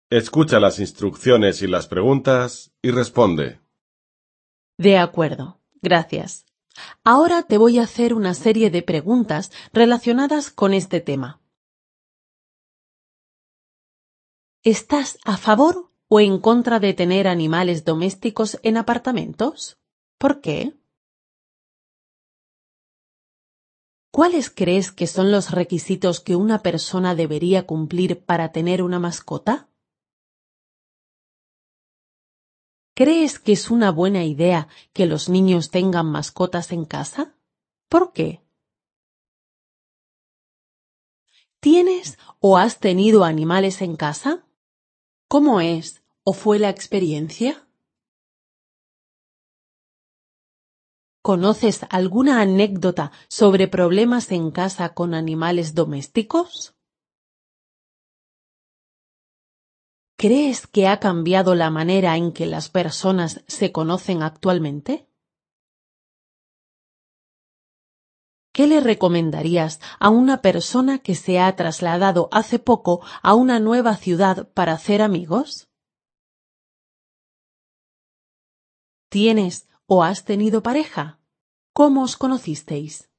Escucha las instrucciones y las preguntas y responde. De acuerdo, gracias. Ahora te voy a hacer una serie de preguntas relacionadas con este tema. ¿Estás a favor o en contra de tener animales domésticos en apartamentos? ¿Por qué? ¿Cuáles crees que son los requisitos que una persona debería cumplir para tener una mascota? ¿Crees que es una buena idea que los niños tengan mascotas en casa? ¿Por qué? ¿Tienes o has tenido animales en casa? ¿Cómo es o fue la experiencia? ¿Conoces alguna anécdota sobre problemas en casa con animales domésticos? ¿Crees que ha cambiado la manera en que las personas se conocen actualmente? ¿Qué le recomendarías a una persona que se ha trasladado hace poco a una nueva ciudad para hacer amigos? ¿Tienes o has tenido pareja? ¿Cómo os conocisteis?